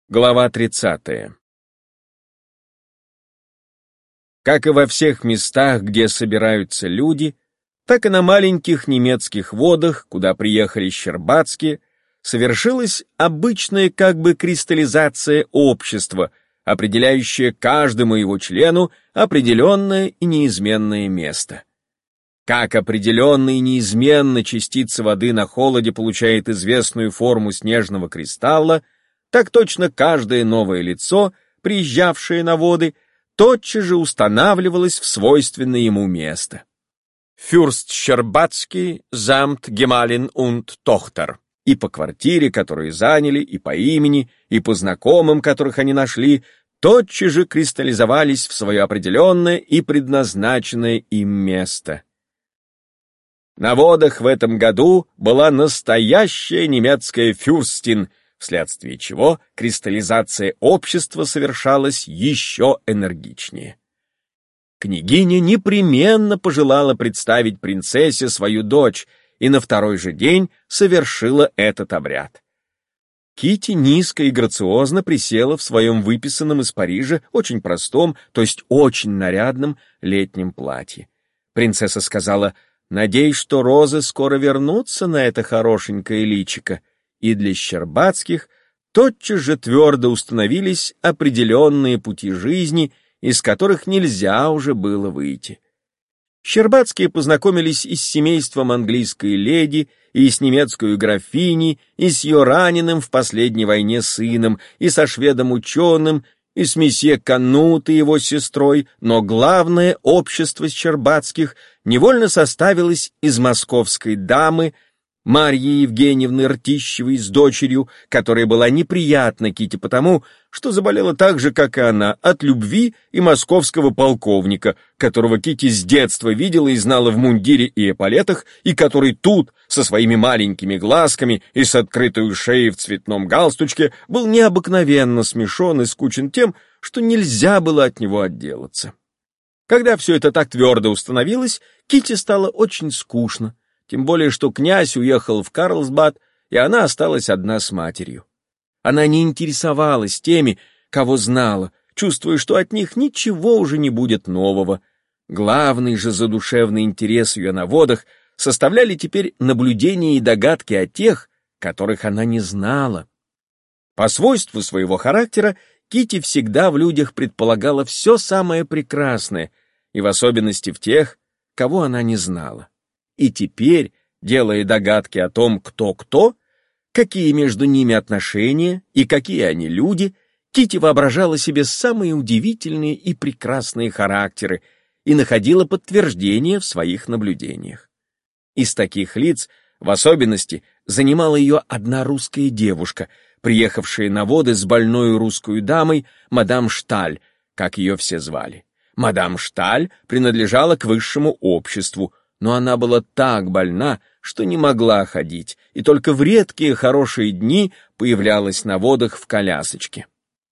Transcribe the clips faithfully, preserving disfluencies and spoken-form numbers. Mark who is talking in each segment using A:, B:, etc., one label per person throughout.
A: Глава тридцатая. Как и во всех местах, где собираются люди, так и на маленьких немецких водах, куда приехали Щербацкие, совершилась обычная как бы кристаллизация общества, определяющая каждому его члену определенное и неизменное место. Как определенно и неизменно частица воды на холоде получает известную форму снежного кристалла, так точно каждое новое лицо, приезжавшее на воды, тотчас же устанавливалось в свойственное ему место. Фюрст Щербацкий самт Гемалин und Tochter. И по квартире, которую заняли, и по имени, и по знакомым, которых они нашли, тотчас же кристаллизовались в свое определенное и предназначенное им место. На водах в этом году была настоящая немецкая фюрстин, вследствие чего кристаллизация общества совершалась еще энергичнее. Княгиня непременно пожелала представить принцессе свою дочь и на второй же день совершила этот обряд. Кити низко и грациозно присела в своем выписанном из Парижа очень простом, то есть очень нарядном летнем платье. Принцесса сказала: «Надеюсь, что розы скоро вернутся на это хорошенькое личико», и для Щербацких тотчас же твердо установились определенные пути жизни, из которых нельзя уже было выйти. Щербацкие познакомились и с семейством английской леди, и с немецкой графиней, и с ее раненым в последней войне сыном, и со шведом-ученым, и с месье Канут и его сестрой, но главное общество Щербацких невольно составилось из московской дамы Марьи Евгеньевны Ртищевой с дочерью, которая была неприятна Кити потому, что заболела так же, как и она, от любви и московского полковника, которого Кити с детства видела и знала в мундире и эполетах, и который тут, со своими маленькими глазками и с открытой шеей в цветном галстучке, был необыкновенно смешон и скучен тем, что нельзя было от него отделаться. Когда все это так твердо установилось, Кити стало очень скучно, тем более что князь уехал в Карлсбад, и она осталась одна с матерью. Она не интересовалась теми, кого знала, чувствуя, что от них ничего уже не будет нового. Главный же задушевный интерес ее на водах составляли теперь наблюдения и догадки о тех, которых она не знала. По свойству своего характера Кити всегда в людях предполагала все самое прекрасное, и в особенности в тех, кого она не знала. И теперь, делая догадки о том, кто кто, какие между ними отношения и какие они люди, Кити воображала себе самые удивительные и прекрасные характеры и находила подтверждение в своих наблюдениях. Из таких лиц, в особенности, занимала ее одна русская девушка, приехавшая на воды с больной русской дамой, мадам Шталь, как ее все звали. Мадам Шталь принадлежала к высшему обществу, но она была так больна, что не могла ходить, и только в редкие хорошие дни появлялась на водах в колясочке.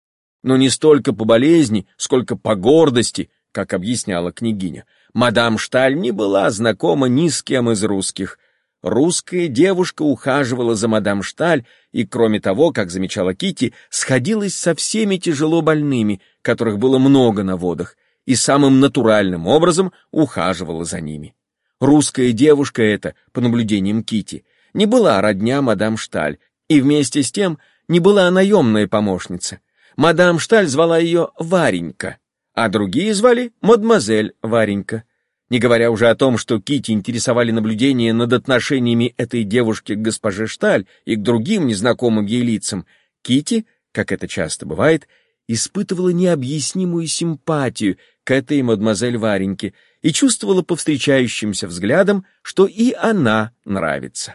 A: Но не столько по болезни, сколько по гордости, как объясняла княгиня, мадам Шталь не была знакома ни с кем из русских. Русская девушка ухаживала за мадам Шталь и, кроме того, как замечала Кити, сходилась со всеми тяжело больными, которых было много на водах, и самым натуральным образом ухаживала за ними. Русская девушка эта, по наблюдениям Кити, не была родня мадам Шталь, и вместе с тем не была наемная помощница. Мадам Шталь звала ее Варенька, а другие звали мадемуазель Варенька. Не говоря уже о том, что Кити интересовали наблюдения над отношениями этой девушки к госпоже Шталь и к другим незнакомым ей лицам, Кити, как это часто бывает, испытывала необъяснимую симпатию к этой мадемуазель Вареньке и чувствовала по встречающимся взглядам, что и она нравится.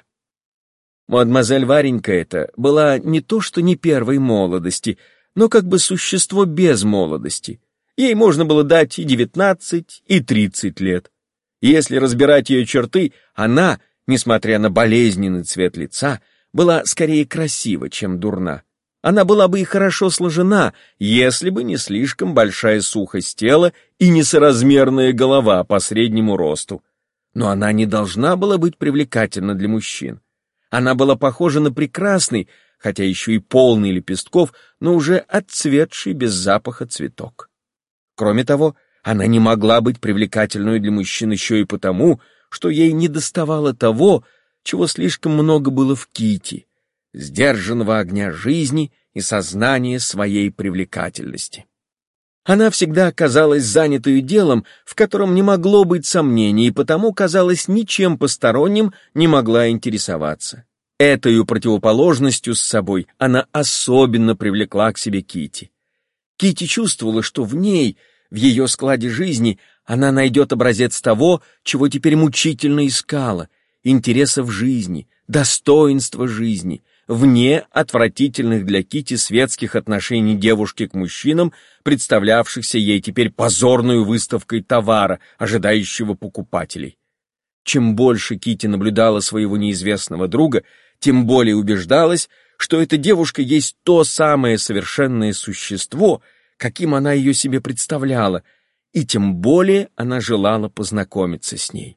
A: Мадемуазель Варенька эта была не то что не первой молодости, но как бы существо без молодости. Ей можно было дать и девятнадцать, и тридцать лет. И если разбирать ее черты, она, несмотря на болезненный цвет лица, была скорее красива, чем дурна. Она была бы и хорошо сложена, если бы не слишком большая сухость тела и несоразмерная голова по среднему росту. Но она не должна была быть привлекательна для мужчин. Она была похожа на прекрасный, хотя еще и полный лепестков, но уже отцветший без запаха цветок. Кроме того, она не могла быть привлекательной для мужчин еще и потому, что ей недоставало того, чего слишком много было в Кити — сдержанного огня жизни и сознания своей привлекательности. Она всегда казалась занятой делом, в котором не могло быть сомнений, и потому, казалось, ничем посторонним не могла интересоваться. Этою противоположностью с собой она особенно привлекла к себе Кити. Кити чувствовала, что в ней, в ее складе жизни, она найдет образец того, чего теперь мучительно искала — интереса в жизни, достоинства жизни, вне отвратительных для Кити светских отношений девушки к мужчинам, представлявшихся ей теперь позорной выставкой товара, ожидающего покупателей. Чем больше Кити наблюдала своего неизвестного друга, тем более убеждалась, что эта девушка есть то самое совершенное существо, каким она ее себе представляла, и тем более она желала познакомиться с ней.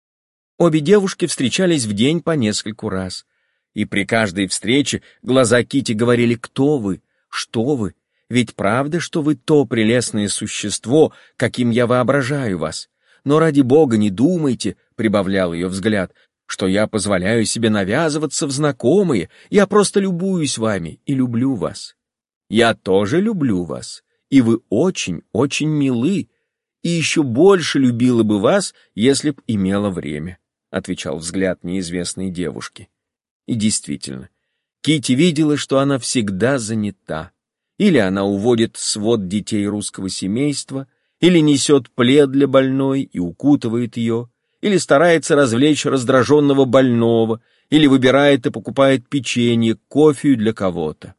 A: Обе девушки встречались в день по нескольку раз, и при каждой встрече глаза Кити говорили: «Кто вы? Что вы? Ведь правда, что вы то прелестное существо, каким я воображаю вас? Но ради Бога не думайте», — прибавлял ее взгляд, «что я позволяю себе навязываться в знакомые, я просто любуюсь вами и люблю вас. Я тоже люблю вас, и вы очень-очень милы, и еще больше любила бы вас, если б имела время», — отвечал взгляд неизвестной девушки. И действительно, Кити видела, что она всегда занята. Или она уводит свод детей русского семейства, или несет плед для больной и укутывает ее, или старается развлечь раздраженного больного, или выбирает и покупает печенье, кофе для кого-то.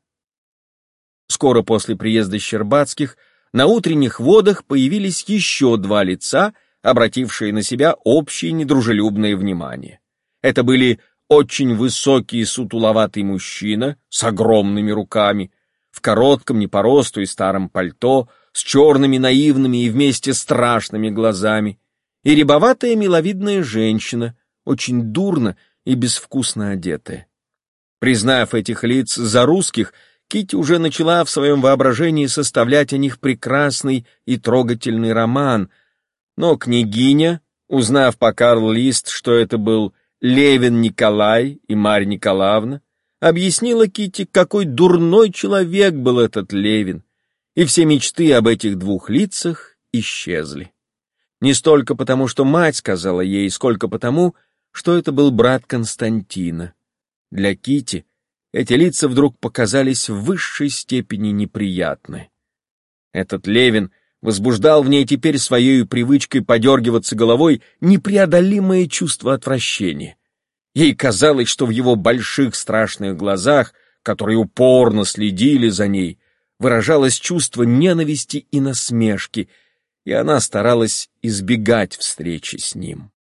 A: Скоро после приезда Щербацких на утренних водах появились еще два лица, обратившие на себя общее недружелюбное внимание. Это были очень высокий и сутуловатый мужчина с огромными руками, в коротком не по росту и старом пальто, с черными наивными и вместе страшными глазами, и рябоватая миловидная женщина, очень дурно и безвкусно одетая. Признав этих лиц за русских, Кити уже начала в своем воображении составлять о них прекрасный и трогательный роман, но княгиня, узнав по Карл Лист, что это был Левин Николай и Марья Николаевна, объяснила Кити, какой дурной человек был этот Левин, и все мечты об этих двух лицах исчезли. Не столько потому, что мать сказала ей, сколько потому, что это был брат Константина. Для Кити эти лица вдруг показались в высшей степени неприятны. Этот Левин возбуждал в ней теперь своей привычкой подергиваться головой непреодолимое чувство отвращения. Ей казалось, что в его больших страшных глазах, которые упорно следили за ней, выражалось чувство ненависти и насмешки, и она старалась избегать встречи с ним.